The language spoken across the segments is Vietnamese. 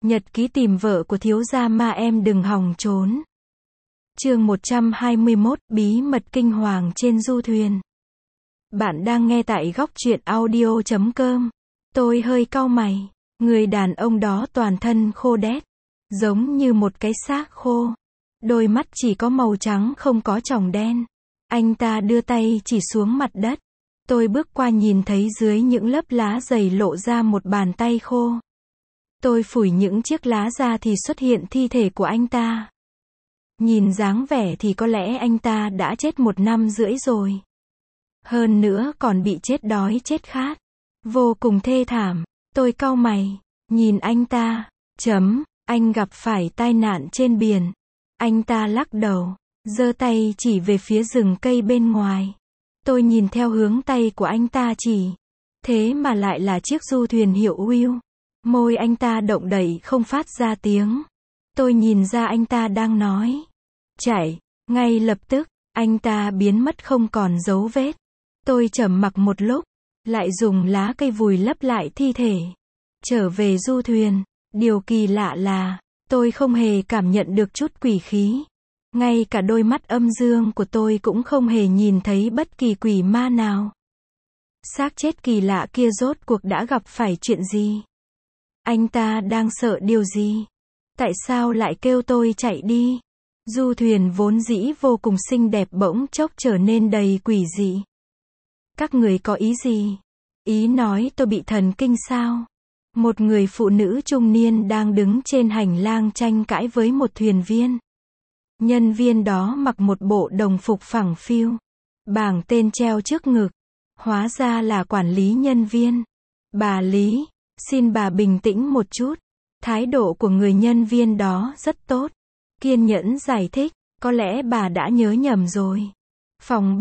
Nhật ký tìm vợ của thiếu gia Ma Em đừng hòng trốn. Chương 121, bí mật kinh hoàng trên du thuyền. Bạn đang nghe tại góc truyện audio.com. Tôi hơi cau mày. Người đàn ông đó toàn thân khô đét, giống như một cái xác khô. Đôi mắt chỉ có màu trắng không có tròng đen. Anh ta đưa tay chỉ xuống mặt đất. Tôi bước qua nhìn thấy dưới những lớp lá dày lộ ra một bàn tay khô. Tôi phủi những chiếc lá ra thì xuất hiện thi thể của anh ta. Nhìn dáng vẻ thì có lẽ anh ta đã chết 1 năm rưỡi rồi. Hơn nữa còn bị chết đói chết khát. Vô cùng thê thảm. Tôi cau mày, nhìn anh ta. Anh gặp phải tai nạn trên biển. Anh ta lắc đầu, giơ tay chỉ về phía rừng cây bên ngoài. Tôi nhìn theo hướng tay của anh ta chỉ. Thế mà lại là chiếc du thuyền hiệu Will. Môi anh ta động đậy không phát ra tiếng. Tôi nhìn ra anh ta đang nói. Chạy. Ngay lập tức, anh ta biến mất không còn dấu vết. Tôi trầm mặc một lúc, lại dùng lá cây vùi lấp lại thi thể. Trở về du thuyền, điều kỳ lạ là, tôi không hề cảm nhận được chút quỷ khí. Ngay cả đôi mắt âm dương của tôi cũng không hề nhìn thấy bất kỳ quỷ ma nào. Xác chết kỳ lạ kia rốt cuộc đã gặp phải chuyện gì? Anh ta đang sợ điều gì? Tại sao lại kêu tôi chạy đi? Du thuyền vốn dĩ vô cùng xinh đẹp bỗng chốc trở nên đầy quỷ dị. Các người có ý gì? Ý nói tôi bị thần kinh sao? Một người phụ nữ trung niên đang đứng trên hành lang tranh cãi với một thuyền viên. Nhân viên đó mặc một bộ đồng phục phẳng phiu. Bảng tên treo trước ngực. Hóa ra là quản lý nhân viên. Bà Lý, xin bà bình tĩnh một chút. Thái độ của người nhân viên đó rất tốt. Kiên nhẫn giải thích, có lẽ bà đã nhớ nhầm rồi. Phòng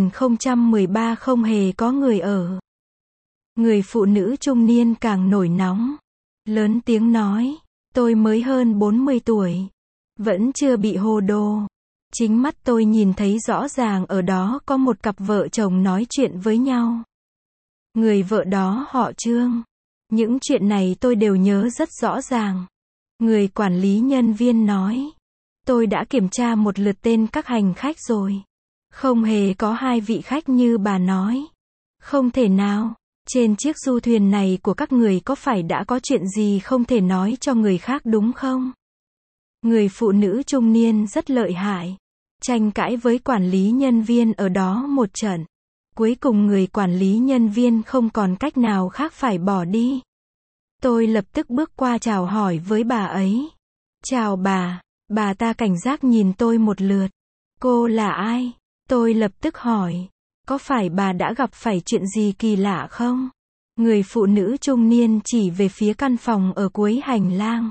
3013 không hề có người ở. Người phụ nữ trung niên càng nổi nóng. Lớn tiếng nói, tôi mới hơn 40 tuổi. Vẫn chưa bị hồ đồ. Chính mắt tôi nhìn thấy rõ ràng ở đó có một cặp vợ chồng nói chuyện với nhau. Người vợ đó họ Trương. Những chuyện này tôi đều nhớ rất rõ ràng. Người quản lý nhân viên nói, tôi đã kiểm tra một lượt tên các hành khách rồi. Không hề có 2 vị khách như bà nói. Không thể nào. Trên chiếc du thuyền này của các người có phải đã có chuyện gì không thể nói cho người khác đúng không? Người phụ nữ trung niên rất lợi hại. Tranh cãi với quản lý nhân viên ở đó một trận. Cuối cùng người quản lý nhân viên không còn cách nào khác phải bỏ đi. Tôi lập tức bước qua chào hỏi với bà ấy. Chào bà ta cảnh giác nhìn tôi một lượt. Cô là ai? Tôi lập tức hỏi. Có phải bà đã gặp phải chuyện gì kỳ lạ không? Người phụ nữ trung niên chỉ về phía căn phòng ở cuối hành lang.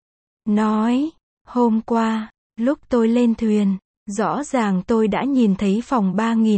Nói, hôm qua, lúc tôi lên thuyền, rõ ràng tôi đã nhìn thấy phòng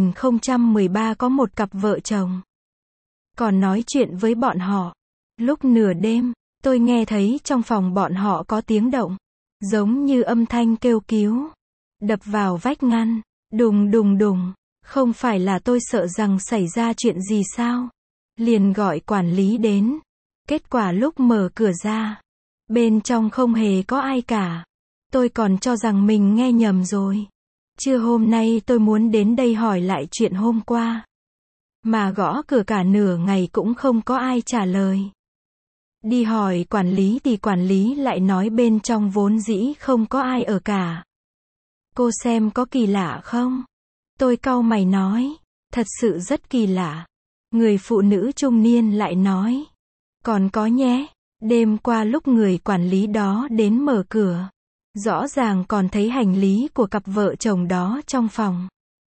3013 có một cặp vợ chồng. Còn nói chuyện với bọn họ. Lúc nửa đêm, tôi nghe thấy trong phòng bọn họ có tiếng động. Giống như âm thanh kêu cứu. Đập vào vách ngăn. Đùng đùng đùng. Không phải là tôi sợ rằng xảy ra chuyện gì sao? Liền gọi quản lý đến. Kết quả lúc mở cửa ra, bên trong không hề có ai cả. Tôi còn cho rằng mình nghe nhầm rồi. Trưa hôm nay tôi muốn đến đây hỏi lại chuyện hôm qua. Mà gõ cửa cả nửa ngày cũng không có ai trả lời. Đi hỏi quản lý thì quản lý lại nói bên trong vốn dĩ không có ai ở cả. Cô xem có kỳ lạ không? Tôi cau mày nói, thật sự rất kỳ lạ. Người phụ nữ trung niên lại nói, còn có nhé, đêm qua lúc người quản lý đó đến mở cửa, rõ ràng còn thấy hành lý của cặp vợ chồng đó trong phòng.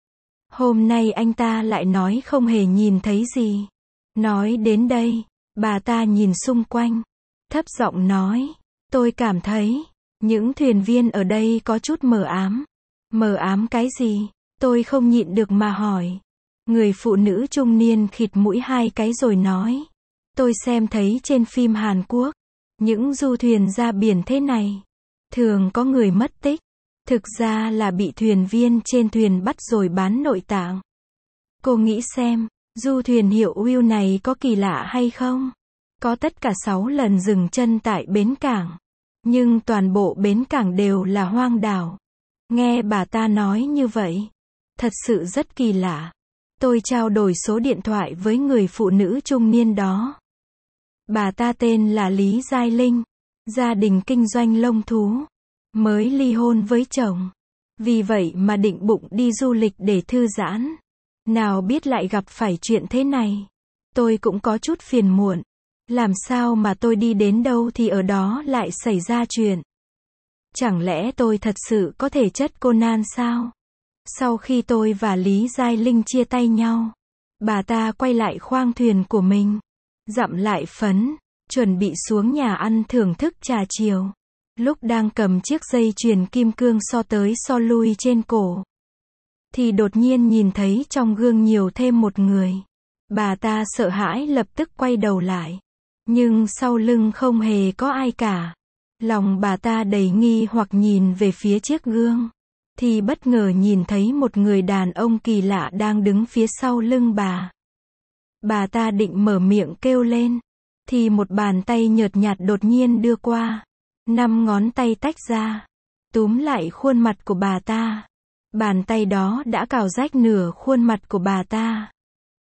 Hôm nay anh ta lại nói không hề nhìn thấy gì. Nói đến đây, bà ta nhìn xung quanh, thấp giọng nói, tôi cảm thấy, những thuyền viên ở đây có chút mờ ám. Mờ ám cái gì? Tôi không nhịn được mà hỏi. Người phụ nữ trung niên khịt mũi 2 cái rồi nói. Tôi xem thấy trên phim Hàn Quốc, những du thuyền ra biển thế này, thường có người mất tích. Thực ra là bị thuyền viên trên thuyền bắt rồi bán nội tạng. Cô nghĩ xem, du thuyền hiệu Will này có kỳ lạ hay không? Có tất cả 6 lần dừng chân tại bến cảng. Nhưng toàn bộ bến cảng đều là hoang đảo. Nghe bà ta nói như vậy, thật sự rất kỳ lạ. Tôi trao đổi số điện thoại với người phụ nữ trung niên đó. Bà ta tên là Lý Giai Linh, gia đình kinh doanh lông thú, mới ly hôn với chồng. Vì vậy mà định bụng đi du lịch để thư giãn. Nào biết lại gặp phải chuyện thế này. Tôi cũng có chút phiền muộn. Làm sao mà tôi đi đến đâu thì ở đó lại xảy ra chuyện. Chẳng lẽ tôi thật sự có thể chất Conan sao? Sau khi tôi và Lý Giai Linh chia tay nhau, bà ta quay lại khoang thuyền của mình, dặm lại phấn, chuẩn bị xuống nhà ăn thưởng thức trà chiều. Lúc đang cầm chiếc dây chuyền kim cương so tới so lui trên cổ, thì đột nhiên nhìn thấy trong gương nhiều thêm một người. Bà ta sợ hãi lập tức quay đầu lại. Nhưng sau lưng không hề có ai cả. Lòng bà ta đầy nghi hoặc nhìn về phía chiếc gương. Thì bất ngờ nhìn thấy một người đàn ông kỳ lạ đang đứng phía sau lưng bà. Bà ta định mở miệng kêu lên. Thì một bàn tay nhợt nhạt đột nhiên đưa qua. 5 ngón tay tách ra. Túm lại khuôn mặt của bà ta. Bàn tay đó đã cào rách nửa khuôn mặt của bà ta.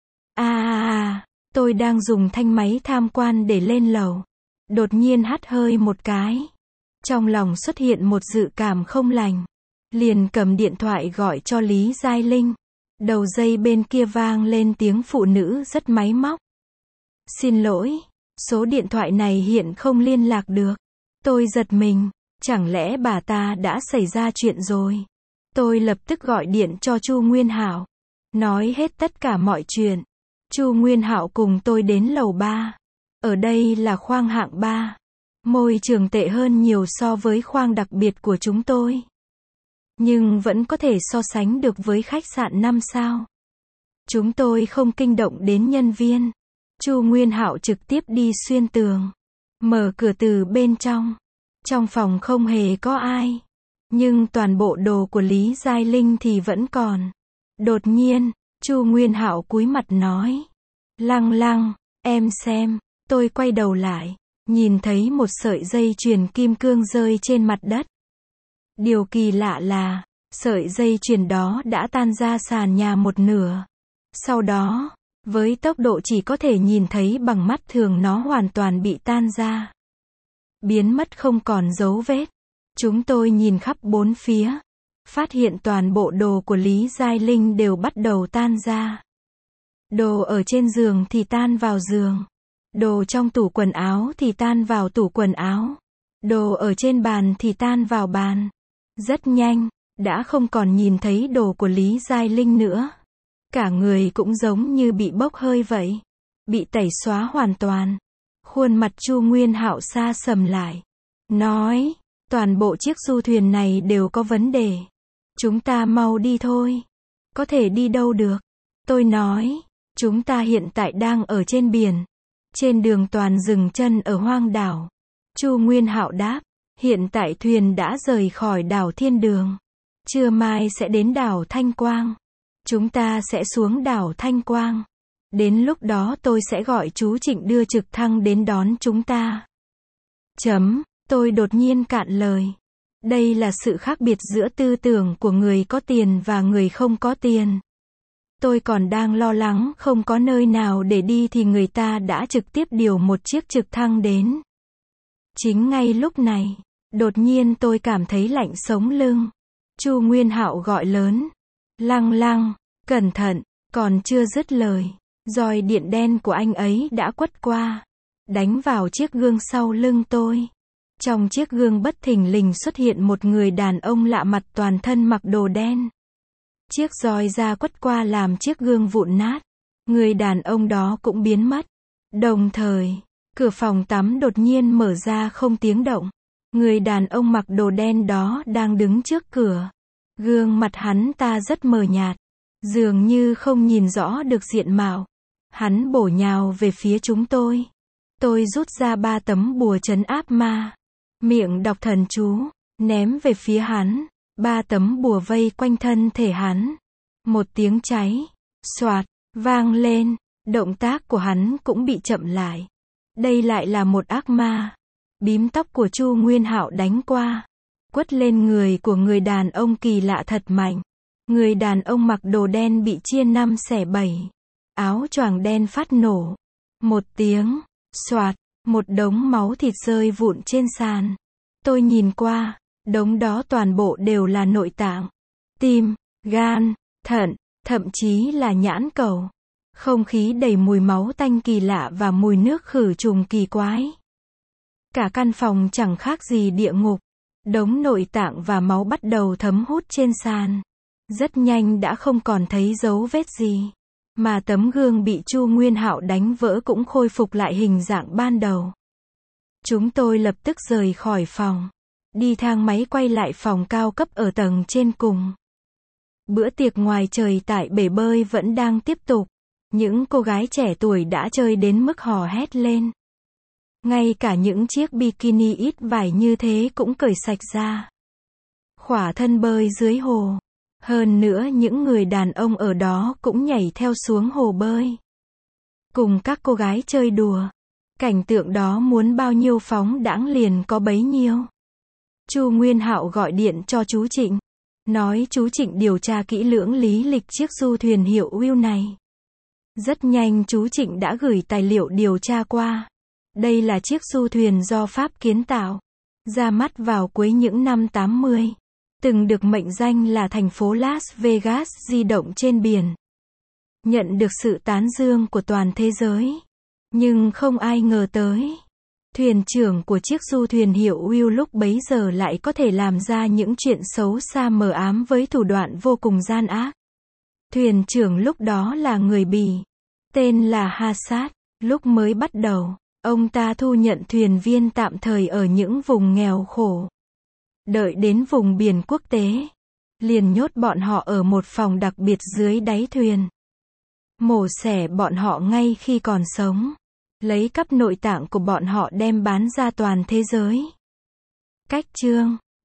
Tôi đang dùng thanh máy tham quan để lên lầu. Đột nhiên hắt hơi một cái. Trong lòng xuất hiện một dự cảm không lành. Liền cầm điện thoại gọi cho Lý Giai Linh. Đầu dây bên kia vang lên tiếng phụ nữ rất máy móc. Xin lỗi, số điện thoại này hiện không liên lạc được. Tôi giật mình, chẳng lẽ bà ta đã xảy ra chuyện rồi. Tôi lập tức gọi điện cho Chu Nguyên Hạo, nói hết tất cả mọi chuyện. Chu Nguyên Hạo cùng tôi đến lầu 3. Ở đây là khoang hạng 3. Môi trường tệ hơn nhiều so với khoang đặc biệt của chúng tôi. Nhưng vẫn có thể so sánh được với khách sạn 5 sao. Chúng tôi không kinh động đến nhân viên. Chu Nguyên Hạo trực tiếp đi xuyên tường, mở cửa từ bên trong. Trong phòng không hề có ai. Nhưng toàn bộ đồ của Lý Giai Linh thì vẫn còn. Đột nhiên, Chu Nguyên Hạo cúi mặt nói. Lăng Lăng, em xem. Tôi quay đầu lại, nhìn thấy một sợi dây chuyền kim cương rơi trên mặt đất. Điều kỳ lạ là, sợi dây chuyền đó đã tan ra sàn nhà một nửa. Sau đó, với tốc độ chỉ có thể nhìn thấy bằng mắt thường, nó hoàn toàn bị tan ra. Biến mất không còn dấu vết. Chúng tôi nhìn khắp bốn phía, phát hiện toàn bộ đồ của Lý Giai Linh đều bắt đầu tan ra. Đồ ở trên giường thì tan vào giường. Đồ trong tủ quần áo thì tan vào tủ quần áo. Đồ ở trên bàn thì tan vào bàn. Rất nhanh, đã không còn nhìn thấy đồ của Lý Giai Linh nữa. Cả người cũng giống như bị bốc hơi vậy. Bị tẩy xóa hoàn toàn. Khuôn mặt Chu Nguyên Hạo xa sầm lại. Nói, toàn bộ chiếc du thuyền này đều có vấn đề. Chúng ta mau đi thôi. Có thể đi đâu được? Tôi nói, chúng ta hiện tại đang ở trên biển. Trên đường toàn dừng chân ở hoang đảo. Chu Nguyên Hạo đáp, hiện tại thuyền đã rời khỏi đảo Thiên Đường. Trưa mai sẽ đến đảo Thanh Quang. Chúng ta sẽ xuống đảo Thanh Quang. Đến lúc đó tôi sẽ gọi chú Trịnh đưa trực thăng đến đón chúng ta. Tôi đột nhiên cạn lời. Đây là sự khác biệt giữa tư tưởng của người có tiền và người không có tiền. Tôi còn đang lo lắng không có nơi nào để đi thì người ta đã trực tiếp điều một chiếc trực thăng đến. Chính ngay lúc này, đột nhiên tôi cảm thấy lạnh sống lưng. Chu Nguyên Hạo gọi lớn. Lăng Lăng, cẩn thận, còn chưa dứt lời. Roi điện đen của anh ấy đã quất qua, đánh vào chiếc gương sau lưng tôi. Trong chiếc gương bất thình lình xuất hiện một người đàn ông lạ mặt toàn thân mặc đồ đen. Chiếc roi ra quất qua làm chiếc gương vụn nát. Người đàn ông đó cũng biến mất. Đồng thời, cửa phòng tắm đột nhiên mở ra không tiếng động. Người đàn ông mặc đồ đen đó đang đứng trước cửa. Gương mặt hắn ta rất mờ nhạt, dường như không nhìn rõ được diện mạo. Hắn bổ nhào về phía chúng tôi. Tôi rút ra 3 tấm bùa trấn áp ma, miệng đọc thần chú, ném về phía hắn. 3 tấm bùa vây quanh thân thể hắn. Một tiếng cháy, xoạt, vang lên. Động tác của hắn cũng bị chậm lại. Đây lại là một ác ma. Bím tóc của Chu Nguyên Hạo đánh qua, quất lên người của người đàn ông kỳ lạ thật mạnh. Người đàn ông mặc đồ đen bị chia 5/7. Áo choàng đen phát nổ. Một tiếng, xoạt, một đống máu thịt rơi vụn trên sàn. Tôi nhìn qua, đống đó toàn bộ đều là nội tạng. Tim, gan, thận, thậm chí là nhãn cầu. Không khí đầy mùi máu tanh kỳ lạ và mùi nước khử trùng kỳ quái. Cả căn phòng chẳng khác gì địa ngục. Đống nội tạng và máu bắt đầu thấm hút trên sàn. Rất nhanh đã không còn thấy dấu vết gì. Mà tấm gương bị Chu Nguyên Hạo đánh vỡ cũng khôi phục lại hình dạng ban đầu. Chúng tôi lập tức rời khỏi phòng. Đi thang máy quay lại phòng cao cấp ở tầng trên cùng. Bữa tiệc ngoài trời tại bể bơi vẫn đang tiếp tục. Những cô gái trẻ tuổi đã chơi đến mức hò hét lên. Ngay cả những chiếc bikini ít vải như thế cũng cởi sạch ra. Khỏa thân bơi dưới hồ. Hơn nữa những người đàn ông ở đó cũng nhảy theo xuống hồ bơi. Cùng các cô gái chơi đùa. Cảnh tượng đó muốn bao nhiêu phóng đãng liền có bấy nhiêu. Chu Nguyên Hạo gọi điện cho chú Trịnh. Nói chú Trịnh điều tra kỹ lưỡng lý lịch chiếc du thuyền hiệu Will này. Rất nhanh chú Trịnh đã gửi tài liệu điều tra qua. Đây là chiếc du thuyền do Pháp kiến tạo. Ra mắt vào cuối những năm 80. Từng được mệnh danh là thành phố Las Vegas di động trên biển. Nhận được sự tán dương của toàn thế giới. Nhưng không ai ngờ tới. Thuyền trưởng của chiếc du thuyền hiệu Will lúc bấy giờ lại có thể làm ra những chuyện xấu xa mờ ám với thủ đoạn vô cùng gian ác. Thuyền trưởng lúc đó là người Bỉ. Tên là Hassad. Lúc mới bắt đầu, ông ta thu nhận thuyền viên tạm thời ở những vùng nghèo khổ. Đợi đến vùng biển quốc tế, liền nhốt bọn họ ở một phòng đặc biệt dưới đáy thuyền. Mổ xẻ bọn họ ngay khi còn sống. Lấy cắp nội tạng của bọn họ đem bán ra toàn thế giới. Cách chương